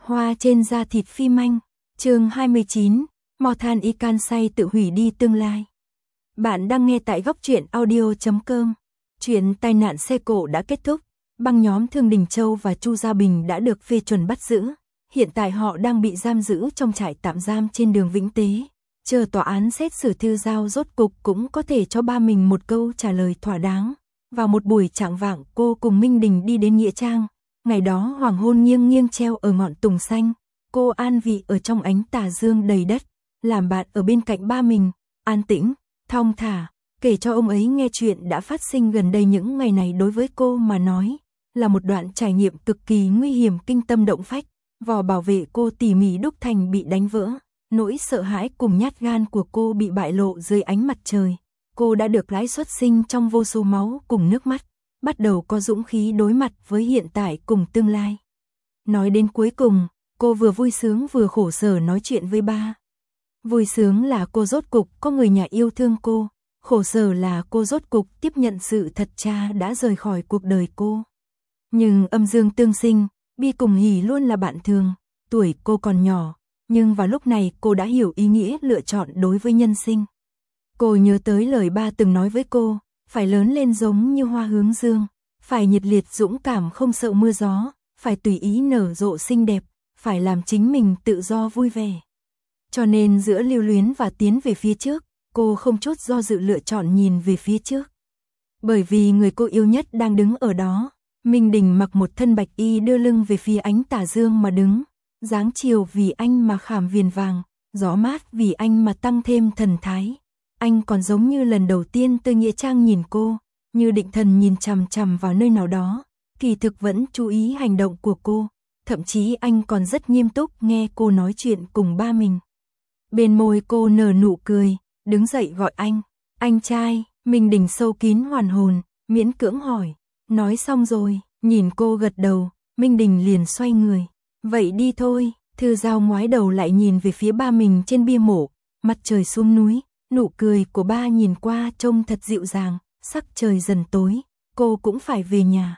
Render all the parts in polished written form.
Hoa trên da thịt phim Anh, chương 29, Mortal Ikansai tự hủy đi tương lai. Bạn đang nghe tại góc truyện audio.com. Chuyện tai nạn xe cộ đã kết thúc, băng nhóm Thương Đình Châu và Chu Gia Bình đã được phê chuẩn bắt giữ. Hiện tại họ đang bị giam giữ trong trại tạm giam trên đường Vĩnh Tế. Chờ tòa án xét xử Thư Giao rốt cục cũng có thể cho ba mình một câu trả lời thỏa đáng. Vào một buổi chạng vạng, cô cùng Minh Đình đi đến Nghĩa Trang. Ngày đó hoàng hôn nghiêng nghiêng treo ở ngọn tùng xanh. Cô an vị ở trong ánh tà dương đầy đất, làm bạn ở bên cạnh ba mình, an tĩnh, thong thả, kể cho ông ấy nghe chuyện đã phát sinh gần đây. Những ngày này đối với cô mà nói là một đoạn trải nghiệm cực kỳ nguy hiểm, kinh tâm động phách. Vỏ bảo vệ cô tỉ mỉ đúc thành bị đánh vỡ, nỗi sợ hãi cùng nhát gan của cô bị bại lộ dưới ánh mặt trời. Cô đã được lái xuất sinh trong vô số máu cùng nước mắt, bắt đầu có dũng khí đối mặt với hiện tại cùng tương lai. Nói đến cuối cùng, cô vừa vui sướng vừa khổ sở nói chuyện với ba. Vui sướng là cô rốt cục có người nhà yêu thương cô, khổ sở là cô rốt cục tiếp nhận sự thật cha đã rời khỏi cuộc đời cô. Nhưng âm dương tương sinh, bi cùng hỉ luôn là bạn thường. Tuổi cô còn nhỏ, nhưng vào lúc này cô đã hiểu ý nghĩa lựa chọn đối với nhân sinh. Cô nhớ tới lời ba từng nói với cô, phải lớn lên giống như hoa hướng dương, phải nhiệt liệt dũng cảm không sợ mưa gió, phải tùy ý nở rộ xinh đẹp, phải làm chính mình tự do vui vẻ. Cho nên giữa lưu luyến và tiến về phía trước, cô không chút do dự lựa chọn nhìn về phía trước. Bởi vì người cô yêu nhất đang đứng ở đó. Minh Đình mặc một thân bạch y đưa lưng về phía ánh tà dương mà đứng, dáng chiều vì anh mà khảm viền vàng, gió mát vì anh mà tăng thêm thần thái. Anh còn giống như lần đầu tiên tới Nghĩa Trang nhìn cô, như định thần nhìn chằm chằm vào nơi nào đó, kỳ thực vẫn chú ý hành động của cô. Thậm chí anh còn rất nghiêm túc nghe cô nói chuyện cùng ba mình. Bên môi cô nở nụ cười, đứng dậy gọi anh. Anh trai. Minh Đình sâu kín hoàn hồn, miễn cưỡng hỏi. Nói xong rồi, nhìn cô gật đầu, Minh Đình liền xoay người. Vậy đi thôi. Thư Giao ngoái đầu lại nhìn về phía ba mình trên bia mộ. Mặt trời xuống núi, nụ cười của ba nhìn qua trông thật dịu dàng. Sắc trời dần tối, cô cũng phải về nhà.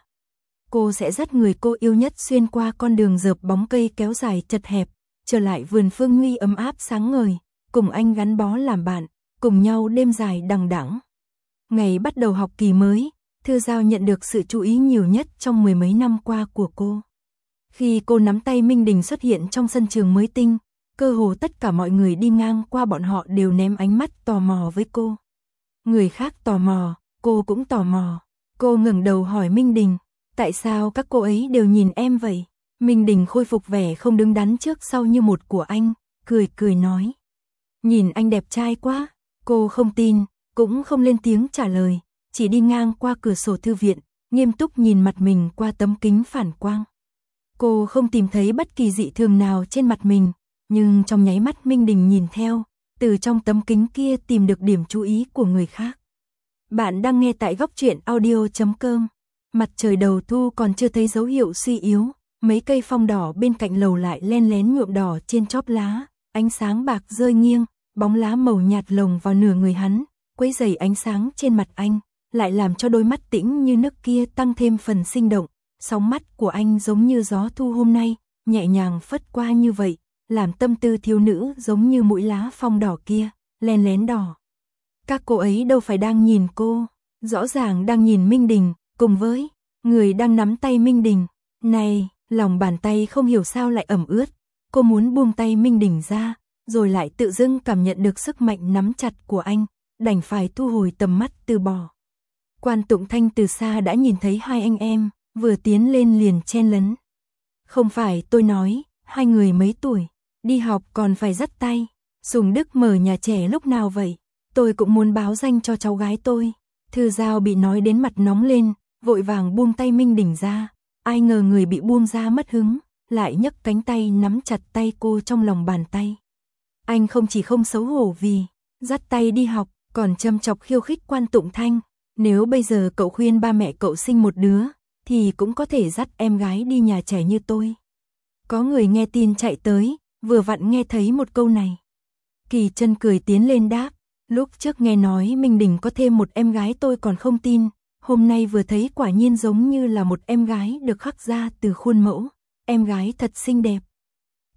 Cô sẽ dắt người cô yêu nhất xuyên qua con đường rợp bóng cây kéo dài chật hẹp, trở lại vườn Phương Nguy ấm áp sáng ngời, cùng anh gắn bó làm bạn, cùng nhau đêm dài đằng đẵng. Ngày bắt đầu học kỳ mới, Thư Giao nhận được sự chú ý nhiều nhất trong mười mấy năm qua của cô. Khi cô nắm tay Minh Đình xuất hiện trong sân trường mới tinh, cơ hồ tất cả mọi người đi ngang qua bọn họ đều ném ánh mắt tò mò với cô. Người khác tò mò, cô cũng tò mò. Cô ngẩng đầu hỏi Minh Đình, tại sao các cô ấy đều nhìn em vậy? Minh Đình khôi phục vẻ không đứng đắn trước sau như một của anh, cười cười nói. Nhìn anh đẹp trai quá. Cô không tin, cũng không lên tiếng trả lời, chỉ đi ngang qua cửa sổ thư viện, nghiêm túc nhìn mặt mình qua tấm kính phản quang. Cô không tìm thấy bất kỳ dị thường nào trên mặt mình, nhưng trong nháy mắt Minh Đình nhìn theo, từ trong tấm kính kia tìm được điểm chú ý của người khác. Bạn đang nghe tại góc truyện audio.com. Mặt trời đầu thu còn chưa thấy dấu hiệu suy yếu, mấy cây phong đỏ bên cạnh lầu lại len lén nhuộm đỏ trên chóp lá, ánh sáng bạc rơi nghiêng, bóng lá màu nhạt lồng vào nửa người hắn, quấy rầy ánh sáng trên mặt anh, lại làm cho đôi mắt tĩnh như nước kia tăng thêm phần sinh động. Sóng mắt của anh giống như gió thu hôm nay, nhẹ nhàng phất qua như vậy, làm tâm tư thiếu nữ giống như mũi lá phong đỏ kia, len lén đỏ. Các cô ấy đâu phải đang nhìn cô, rõ ràng đang nhìn Minh Đình, cùng với người đang nắm tay Minh Đình. Này, lòng bàn tay không hiểu sao lại ẩm ướt, cô muốn buông tay Minh Đình ra, rồi lại tự dưng cảm nhận được sức mạnh nắm chặt của anh, đành phải thu hồi tầm mắt từ bỏ. Quan Tụng Thanh từ xa đã nhìn thấy hai anh em, vừa tiến lên liền chen lấn. Không phải tôi nói, hai người mấy tuổi, đi học còn phải dắt tay. Sùng Đức mở nhà trẻ lúc nào vậy? Tôi cũng muốn báo danh cho cháu gái tôi. Thư Giao bị nói đến mặt nóng lên, vội vàng buông tay Minh Đình ra. Ai ngờ người bị buông ra mất hứng, lại nhấc cánh tay nắm chặt tay cô trong lòng bàn tay. Anh không chỉ không xấu hổ vì dắt tay đi học, còn châm chọc khiêu khích Quan Tụng Thanh. Nếu bây giờ cậu khuyên ba mẹ cậu sinh một đứa, thì cũng có thể dắt em gái đi nhà trẻ như tôi. Có người nghe tin chạy tới, vừa vặn nghe thấy một câu này. Kỳ Chân cười tiến lên đáp, lúc trước nghe nói Minh Đình có thêm một em gái tôi còn không tin, hôm nay vừa thấy quả nhiên giống như là một em gái được khắc ra từ khuôn mẫu, em gái thật xinh đẹp.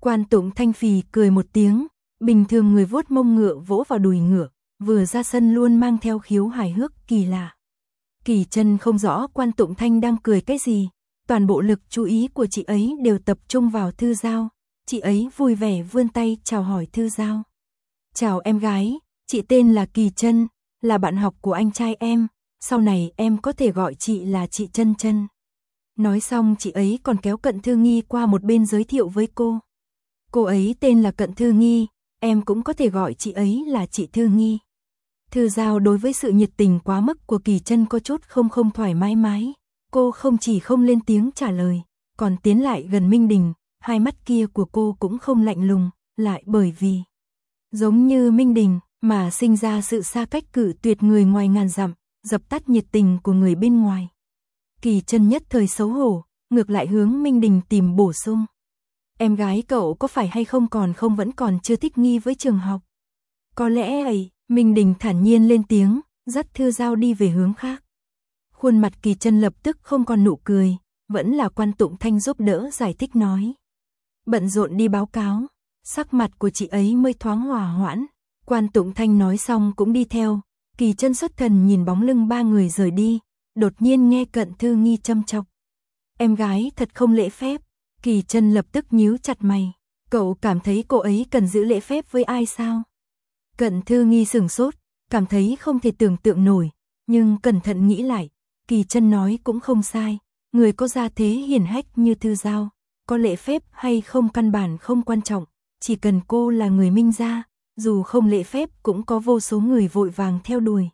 Quan Tụng Thanh phì cười một tiếng, bình thường người vuốt mông ngựa vỗ vào đùi ngựa, vừa ra sân luôn mang theo khiếu hài hước kỳ lạ. Kỳ Chân không rõ Quan Tụng Thanh đang cười cái gì, toàn bộ lực chú ý của chị ấy đều tập trung vào Thư Giao. Chị ấy vui vẻ vươn tay chào hỏi Thư Giao. Chào em gái, chị tên là Kỳ Chân, là bạn học của anh trai em, sau này em có thể gọi chị là chị Chân Chân. Nói xong chị ấy còn kéo Cận Thư Nghi qua một bên giới thiệu với cô. Cô ấy tên là Cận Thư Nghi, em cũng có thể gọi chị ấy là chị Thư Nghi. Thư Giao đối với sự nhiệt tình quá mức của Kỳ Chân có chút không thoải mái. Cô không chỉ không lên tiếng trả lời, còn tiến lại gần Minh Đình, hai mắt kia của cô cũng không lạnh lùng, lại bởi vì giống như Minh Đình mà sinh ra sự xa cách cự tuyệt người ngoài ngàn dặm, dập tắt nhiệt tình của người bên ngoài. Kỳ Chân nhất thời xấu hổ, ngược lại hướng Minh Đình tìm bổ sung. Em gái cậu có phải hay không vẫn còn chưa thích nghi với trường học? Có lẽ ấy, Minh Đình thản nhiên lên tiếng, dắt Thư Giao đi về hướng khác. Khuôn mặt Kỳ Chân lập tức không còn nụ cười, vẫn là Quan Tụng Thanh giúp đỡ giải thích nói. Bận rộn đi báo cáo, sắc mặt của chị ấy mới thoáng hòa hoãn. Quan Tụng Thanh nói xong cũng đi theo, Kỳ Chân xuất thần nhìn bóng lưng ba người rời đi, đột nhiên nghe Cận Thư Nghi châm chọc. Em gái thật không lễ phép. Kỳ Chân lập tức nhíu chặt mày, cậu cảm thấy cô ấy cần giữ lễ phép với ai sao? Cận Thư Nghi sửng sốt, cảm thấy không thể tưởng tượng nổi, nhưng cẩn thận nghĩ lại, Kỳ Chân nói cũng không sai, người có gia thế hiển hách như Thư Giao, có lễ phép hay không căn bản không quan trọng, chỉ cần cô là người Minh gia, dù không lễ phép cũng có vô số người vội vàng theo đuổi.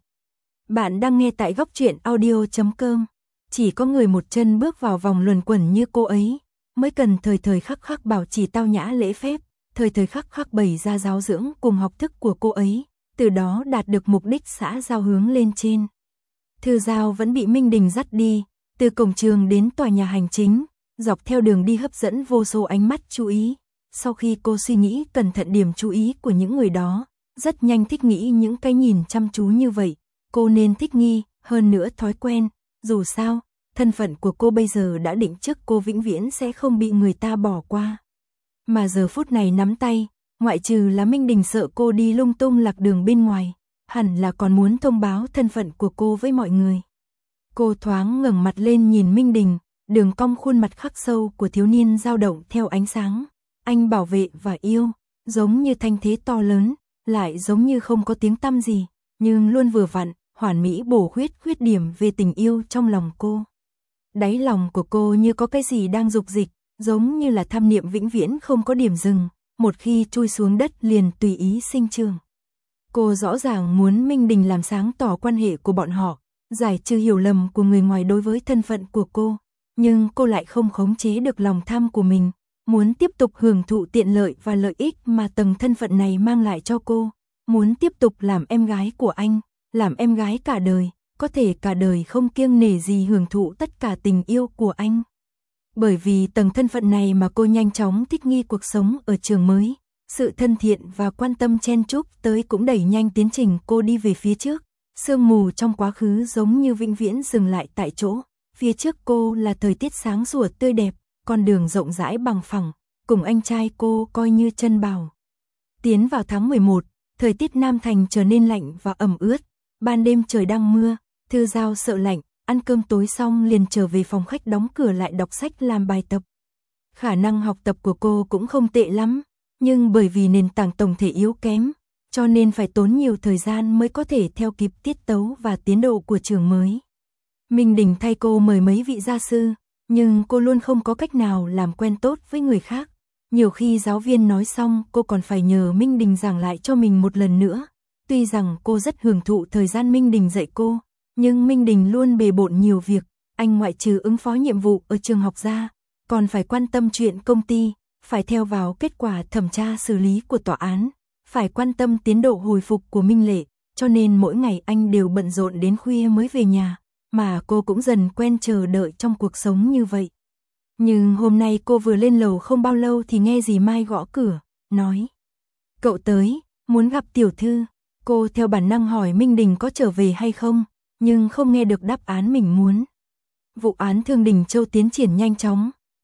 Bạn đang nghe tại goctruyện.audio.com, chỉ có người một chân bước vào vòng luẩn quẩn như cô ấy, mới cần thời khắc bảo trì tao nhã lễ phép, thời khắc bày ra giáo dưỡng cùng học thức của cô ấy, từ đó đạt được mục đích xã giao hướng lên trên. Thư Giao vẫn bị Minh Đình dắt đi, từ cổng trường đến tòa nhà hành chính, dọc theo đường đi hấp dẫn vô số ánh mắt chú ý. Sau khi cô suy nghĩ cẩn thận điểm chú ý của những người đó, rất nhanh thích nghĩ những cái nhìn chăm chú như vậy, cô nên thích nghi, hơn nữa thói quen, dù sao, thân phận của cô bây giờ đã định trước cô vĩnh viễn sẽ không bị người ta bỏ qua. Mà giờ phút này nắm tay, ngoại trừ là Minh Đình sợ cô đi lung tung lạc đường bên ngoài, hẳn là còn muốn thông báo thân phận của cô với mọi người. Cô thoáng ngẩng mặt lên nhìn Minh Đình, đường cong khuôn mặt khắc sâu của thiếu niên dao động theo ánh sáng. Anh bảo vệ và yêu, giống như thanh thế to lớn, lại giống như không có tiếng tăm gì, nhưng luôn vừa vặn, hoàn mỹ bổ khuyết điểm về tình yêu trong lòng cô. Đáy lòng của cô như có cái gì đang dục dịch, giống như là tham niệm vĩnh viễn không có điểm dừng, một khi chui xuống đất liền tùy ý sinh trưởng. Cô rõ ràng muốn Minh Đình làm sáng tỏ quan hệ của bọn họ, giải trừ hiểu lầm của người ngoài đối với thân phận của cô, nhưng cô lại không khống chế được lòng tham của mình, muốn tiếp tục hưởng thụ tiện lợi và lợi ích mà tầng thân phận này mang lại cho cô, muốn tiếp tục làm em gái của anh, làm em gái cả đời, có thể cả đời không kiêng nể gì hưởng thụ tất cả tình yêu của anh. Bởi vì tầng thân phận này mà cô nhanh chóng thích nghi cuộc sống ở trường mới, sự thân thiện và quan tâm chen chúc tới cũng đẩy nhanh tiến trình cô đi về phía trước. Sương mù trong quá khứ giống như vĩnh viễn dừng lại tại chỗ, phía trước cô là thời tiết sáng sủa tươi đẹp, con đường rộng rãi bằng phẳng, cùng anh trai cô coi như chân bảo. Tiến vào tháng 11, thời tiết Nam Thành trở nên lạnh và ẩm ướt, ban đêm trời đang mưa, Thư Giao sợ lạnh, ăn cơm tối xong liền trở về phòng khách đóng cửa lại đọc sách làm bài tập. Khả năng học tập của cô cũng không tệ lắm, nhưng bởi vì nền tảng tổng thể yếu kém, cho nên phải tốn nhiều thời gian mới có thể theo kịp tiết tấu và tiến độ của trường mới. Minh Đình thay cô mời mấy vị gia sư, nhưng cô luôn không có cách nào làm quen tốt với người khác. Nhiều khi giáo viên nói xong cô còn phải nhờ Minh Đình giảng lại cho mình một lần nữa. Tuy rằng cô rất hưởng thụ thời gian Minh Đình dạy cô, nhưng Minh Đình luôn bề bộn nhiều việc, anh ngoại trừ ứng phó nhiệm vụ ở trường học ra, còn phải quan tâm chuyện công ty, phải theo vào kết quả thẩm tra xử lý của tòa án, phải quan tâm tiến độ hồi phục của Minh Lệ, cho nên mỗi ngày anh đều bận rộn đến khuya mới về nhà, mà cô cũng dần quen chờ đợi trong cuộc sống như vậy. Nhưng hôm nay cô vừa lên lầu không bao lâu thì nghe dì Mai gõ cửa, nói: "Cậu tới, muốn gặp tiểu thư." Cô theo bản năng hỏi Minh Đình có trở về hay không, nhưng không nghe được đáp án mình muốn. Vụ án Thương Đình Châu tiến triển nhanh chóng,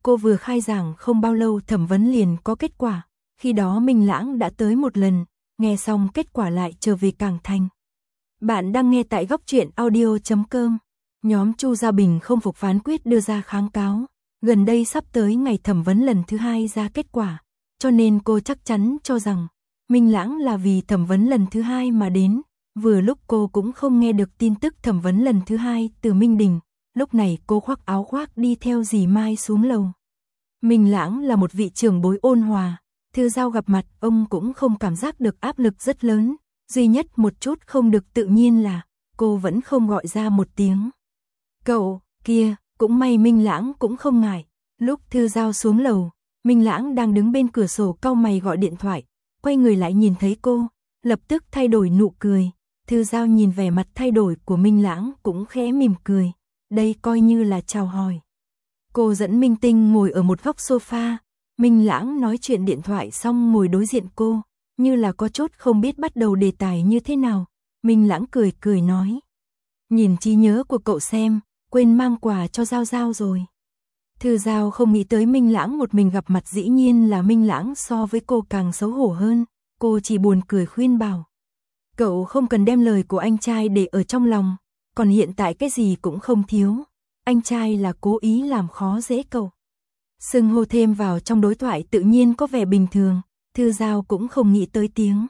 cô vừa khai giảng không bao lâu thẩm vấn liền có kết quả, khi đó Minh Lãng đã tới một lần, nghe xong kết quả lại trở về Cảng Thành. Bạn đang nghe tại góc truyện audio.com. Nhóm Chu Gia Bình không phục phán quyết đưa ra kháng cáo, gần đây sắp tới ngày thẩm vấn lần thứ 2 ra kết quả, cho nên cô chắc chắn cho rằng Minh Lãng là vì thẩm vấn lần thứ 2 mà đến, vừa lúc cô cũng không nghe được tin tức thẩm vấn lần thứ 2 từ Minh Đình, lúc này cô khoác áo khoác đi theo dì Mai xuống lầu. Minh Lãng là một vị trưởng bối ôn hòa, Thư Giao gặp mặt ông cũng không cảm giác được áp lực rất lớn, duy nhất một chút không được tự nhiên là cô vẫn không gọi ra một tiếng. Cậu, kia, cũng may Minh Lãng cũng không ngại. Lúc Thư Giao xuống lầu, Minh Lãng đang đứng bên cửa sổ cau mày gọi điện thoại, quay người lại nhìn thấy cô, lập tức thay đổi nụ cười. Thư Giao nhìn vẻ mặt thay đổi của Minh Lãng cũng khẽ mỉm cười, đây coi như là chào hỏi. Cô dẫn Minh Tinh ngồi ở một góc sofa, Minh Lãng nói chuyện điện thoại xong ngồi đối diện cô, như là có chút không biết bắt đầu đề tài như thế nào. Minh Lãng cười cười nói, nhìn trí nhớ của cậu xem, quên mang quà cho Giao Giao rồi. Thư Giao không nghĩ tới Minh Lãng một mình gặp mặt, dĩ nhiên là Minh Lãng so với cô càng xấu hổ hơn, cô chỉ buồn cười khuyên bảo. Cậu không cần đem lời của anh trai để ở trong lòng, còn hiện tại cái gì cũng không thiếu, anh trai là cố ý làm khó dễ cậu. Xưng hô thêm vào trong đối thoại tự nhiên có vẻ bình thường, Thư Giao cũng không nghĩ tới tiếng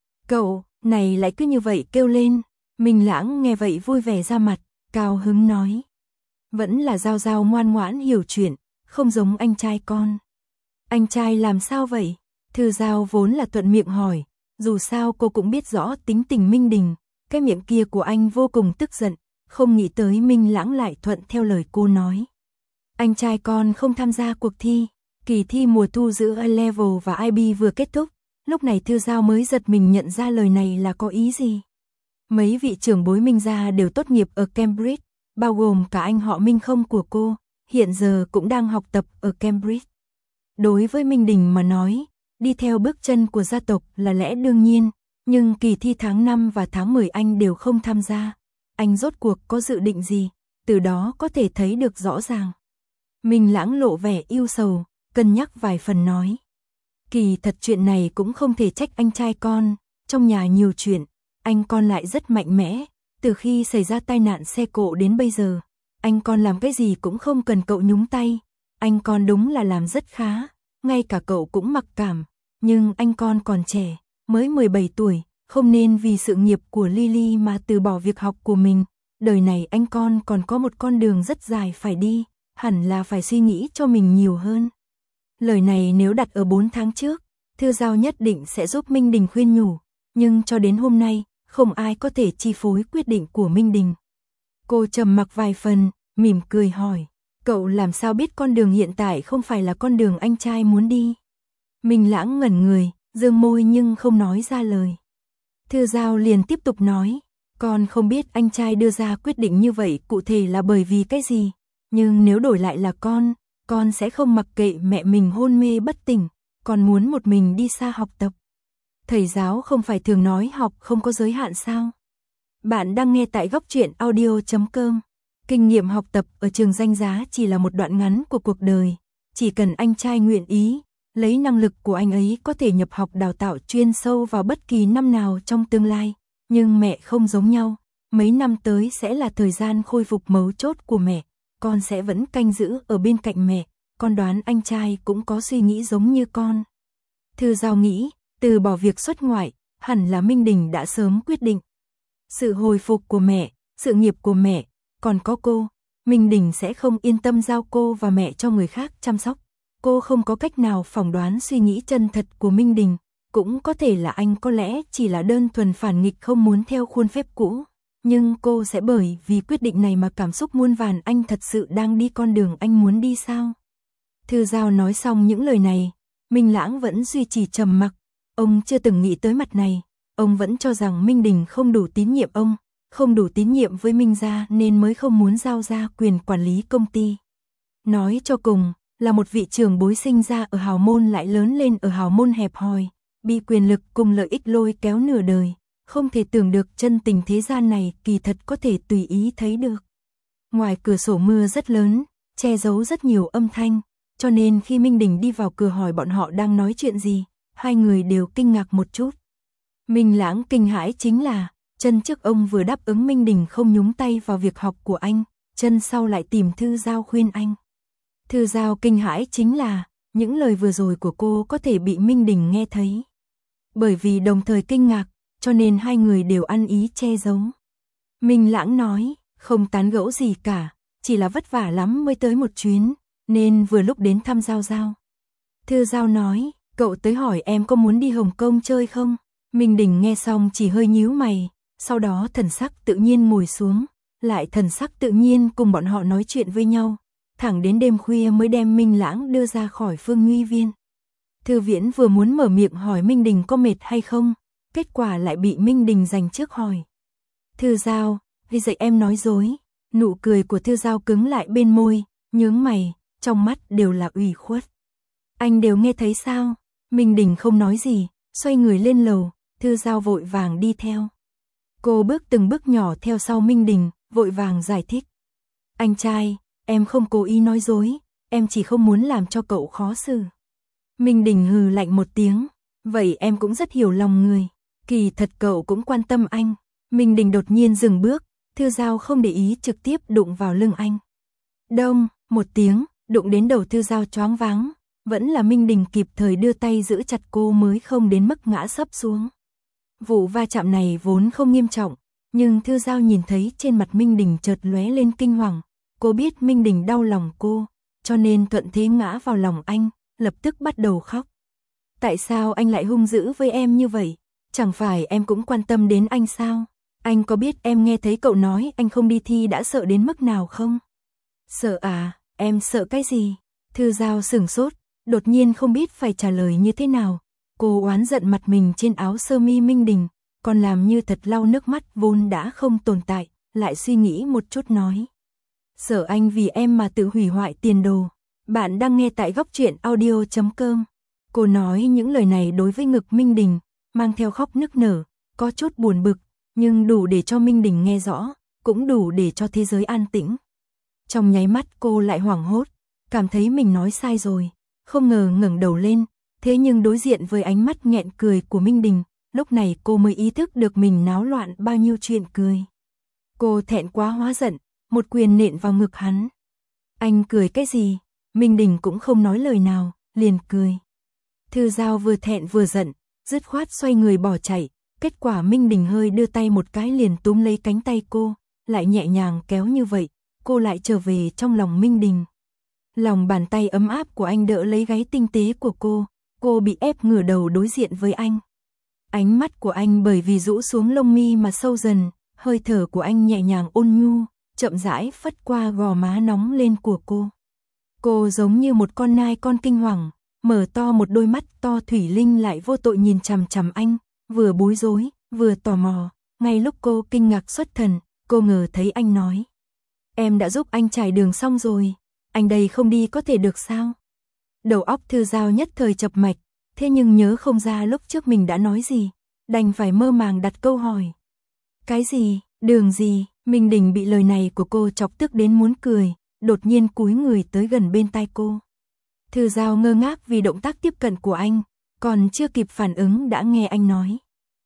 cậu này lại cứ như vậy kêu lên. Minh Lãng nghe vậy vui vẻ ra mặt, cao hứng nói, vẫn là Giao Giao ngoan ngoãn hiểu chuyện, không giống anh trai con. Anh trai làm sao vậy? Thư Giao vốn là thuận miệng hỏi, dù sao cô cũng biết rõ tính tình Minh Đình, cái miệng kia của anh vô cùng tức giận, không nghĩ tới Minh Lãng lại thuận theo lời cô nói. Anh trai con không tham gia cuộc thi, kỳ thi mùa thu giữa A-Level và IB vừa kết thúc, lúc này Thư Giao mới giật mình nhận ra lời này là có ý gì. Mấy vị trưởng bối Minh gia đều tốt nghiệp ở Cambridge, bao gồm cả anh họ Minh Không của cô, hiện giờ cũng đang học tập ở Cambridge. Đối với Minh Đình mà nói, đi theo bước chân của gia tộc là lẽ đương nhiên, nhưng kỳ thi tháng 5 và tháng 10 anh đều không tham gia. Anh rốt cuộc có dự định gì, từ đó có thể thấy được rõ ràng. Minh Lãng lộ vẻ ưu sầu, cân nhắc vài phần nói. Kỳ thật chuyện này cũng không thể trách anh trai con, trong nhà nhiều chuyện, anh con lại rất mạnh mẽ, từ khi xảy ra tai nạn xe cộ đến bây giờ, anh con làm cái gì cũng không cần cậu nhúng tay, anh con đúng là làm rất khá, ngay cả cậu cũng mặc cảm, nhưng anh con còn trẻ, mới 17 tuổi, không nên vì sự nghiệp của Lily mà từ bỏ việc học của mình, đời này anh con còn có một con đường rất dài phải đi, hẳn là phải suy nghĩ cho mình nhiều hơn. Lời này nếu đặt ở 4 tháng trước, Thư Giao nhất định sẽ giúp Minh Đình khuyên nhủ, nhưng cho đến hôm nay, không ai có thể chi phối quyết định của Minh Đình. Cô trầm mặc vài phần, mỉm cười hỏi, cậu làm sao biết con đường hiện tại không phải là con đường anh trai muốn đi? Minh Lãng ngẩn người, dương môi nhưng không nói ra lời. Thư Giao liền tiếp tục nói, con không biết anh trai đưa ra quyết định như vậy cụ thể là bởi vì cái gì, nhưng nếu đổi lại là con sẽ không mặc kệ mẹ mình hôn mê bất tỉnh, còn muốn một mình đi xa học tập. Thầy giáo không phải thường nói học không có giới hạn sao? Bạn đang nghe tại góc truyện audio.com. Kinh nghiệm học tập ở trường danh giá chỉ là một đoạn ngắn của cuộc đời, chỉ cần anh trai nguyện ý, lấy năng lực của anh ấy có thể nhập học đào tạo chuyên sâu vào bất kỳ năm nào trong tương lai, nhưng mẹ không giống nhau, mấy năm tới sẽ là thời gian khôi phục mấu chốt của mẹ, con sẽ vẫn canh giữ ở bên cạnh mẹ, con đoán anh trai cũng có suy nghĩ giống như con. Thư Giao nghĩ, từ bỏ việc xuất ngoại, hẳn là Minh Đình đã sớm quyết định. Sự hồi phục của mẹ, sự nghiệp của mẹ, còn có cô, Minh Đình sẽ không yên tâm giao cô và mẹ cho người khác chăm sóc. Cô không có cách nào phỏng đoán suy nghĩ chân thật của Minh Đình, cũng có thể là anh có lẽ chỉ là đơn thuần phản nghịch không muốn theo khuôn phép cũ, nhưng cô sẽ bởi vì quyết định này mà cảm xúc muôn vàn. Anh thật sự đang đi con đường anh muốn đi sao? Thư Giao nói xong những lời này, Minh Lãng vẫn duy trì trầm mặc, ông chưa từng nghĩ tới mặt này, ông vẫn cho rằng Minh Đình không đủ tín nhiệm ông, không đủ tín nhiệm với Minh gia nên mới không muốn giao ra quyền quản lý công ty. Nói cho cùng, là một vị trưởng bối sinh ra ở hào môn lại lớn lên ở hào môn hẹp hòi, bị quyền lực cùng lợi ích lôi kéo nửa đời, không thể tưởng được chân tình thế gian này kỳ thật có thể tùy ý thấy được. Ngoài cửa sổ mưa rất lớn, che giấu rất nhiều âm thanh, cho nên khi Minh Đình đi vào cửa hỏi bọn họ đang nói chuyện gì, hai người đều kinh ngạc một chút. Minh Lãng kinh hãi chính là, chân trước ông vừa đáp ứng Minh Đình không nhúng tay vào việc học của anh, chân sau lại tìm Thư Giao khuyên anh. Thư Giao kinh hãi chính là, những lời vừa rồi của cô có thể bị Minh Đình nghe thấy. Bởi vì đồng thời kinh ngạc, cho nên hai người đều ăn ý che giấu. Minh Lãng nói, không tán gẫu gì cả, chỉ là vất vả lắm mới tới một chuyến, nên vừa lúc đến thăm Giao Giao. Thư Giao nói, cậu tới hỏi em có muốn đi Hồng Kông chơi không? Minh Đình nghe xong chỉ hơi nhíu mày, sau đó thần sắc tự nhiên ngồi xuống, lại thần sắc tự nhiên cùng bọn họ nói chuyện với nhau, thẳng đến đêm khuya mới đem Minh Lãng đưa ra khỏi Phương Nguy Viên. Thư Viễn vừa muốn mở miệng hỏi Minh Đình có mệt hay không, kết quả lại bị Minh Đình giành trước hỏi. Thư Giao, vì dạy em nói dối. Nụ cười của Thư Giao cứng lại bên môi, nhướng mày, trong mắt đều là ủy khuất. Anh đều nghe thấy sao? Minh Đình không nói gì, xoay người lên lầu, Thư Giao vội vàng đi theo. Cô bước từng bước nhỏ theo sau Minh Đình, vội vàng giải thích. Anh trai, em không cố ý nói dối, em chỉ không muốn làm cho cậu khó xử. Minh Đình hừ lạnh một tiếng, vậy em cũng rất hiểu lòng người, kỳ thật cậu cũng quan tâm anh. Minh Đình đột nhiên dừng bước, Thư Giao không để ý trực tiếp đụng vào lưng anh. Đông, một tiếng, đụng đến đầu Thư Giao choáng váng, vẫn là Minh Đình kịp thời đưa tay giữ chặt cô mới không đến mức ngã sấp xuống. Vụ va chạm này vốn không nghiêm trọng, nhưng Thư Giao nhìn thấy trên mặt Minh Đình chợt lóe lên kinh hoàng, cô biết Minh Đình đau lòng cô, cho nên thuận thế ngã vào lòng anh, lập tức bắt đầu khóc. Tại sao anh lại hung dữ với em như vậy? Chẳng phải em cũng quan tâm đến anh sao? Anh có biết em nghe thấy cậu nói anh không đi thi đã sợ đến mức nào không? Sợ à, em sợ cái gì? Thư Giao sửng sốt, đột nhiên không biết phải trả lời như thế nào. Cô oán giận mặt mình trên áo sơ mi Minh Đình, còn làm như thật lau nước mắt vốn đã không tồn tại, lại suy nghĩ một chút nói. Sợ anh vì em mà tự hủy hoại tiền đồ. Bạn đang nghe tại góc truyện audio.com. Cô nói những lời này đối với ngực Minh Đình, mang theo khóc nức nở, có chút buồn bực, nhưng đủ để cho Minh Đình nghe rõ, cũng đủ để cho thế giới an tĩnh. Trong nháy mắt cô lại hoảng hốt, cảm thấy mình nói sai rồi, không ngờ ngẩng đầu lên, thế nhưng đối diện với ánh mắt nghẹn cười của Minh Đình, lúc này cô mới ý thức được mình náo loạn bao nhiêu chuyện cười. Cô thẹn quá hóa giận, một quyền nện vào ngực hắn. Anh cười cái gì? Minh Đình cũng không nói lời nào, liền cười. Thư Giao vừa thẹn vừa giận, dứt khoát xoay người bỏ chạy, kết quả Minh Đình hơi đưa tay một cái liền túm lấy cánh tay cô, lại nhẹ nhàng kéo như vậy, cô lại trở về trong lòng Minh Đình. Lòng bàn tay ấm áp của anh đỡ lấy gáy tinh tế của cô bị ép ngửa đầu đối diện với anh. Ánh mắt của anh bởi vì rũ xuống lông mi mà sâu dần, hơi thở của anh nhẹ nhàng ôn nhu, chậm rãi phất qua gò má nóng lên của cô. Cô giống như một con nai con kinh hoàng, mở to một đôi mắt to thủy linh lại vô tội nhìn chằm chằm anh, vừa bối rối, vừa tò mò. Ngay lúc cô kinh ngạc xuất thần, cô ngờ thấy anh nói. Em đã giúp anh trải đường xong rồi, anh đây không đi có thể được sao? Đầu óc Thư Giao nhất thời chập mạch, thế nhưng nhớ không ra lúc trước mình đã nói gì, đành phải mơ màng đặt câu hỏi. Cái gì, đường gì? Minh Đình bị lời này của cô chọc tức đến muốn cười, đột nhiên cúi người tới gần bên tai cô. Thư Giao ngơ ngác vì động tác tiếp cận của anh, còn chưa kịp phản ứng đã nghe anh nói.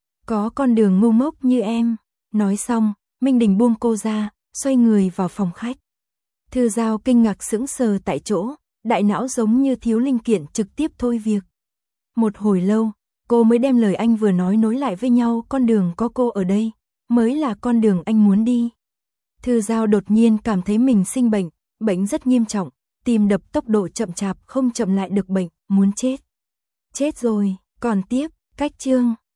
Có con đường ngu ngốc như em. Nói xong, Minh Đình buông cô ra, xoay người vào phòng khách. Thư Giao kinh ngạc sững sờ tại chỗ, đại não giống như thiếu linh kiện trực tiếp thôi việc. Một hồi lâu, cô mới đem lời anh vừa nói nối lại với nhau, con đường có cô ở đây, mới là con đường anh muốn đi. Thư Giao đột nhiên cảm thấy mình sinh bệnh, bệnh rất nghiêm trọng, tim đập tốc độ chậm chạp không chậm lại được bệnh, muốn chết. Chết rồi, còn tiếp, cách chương.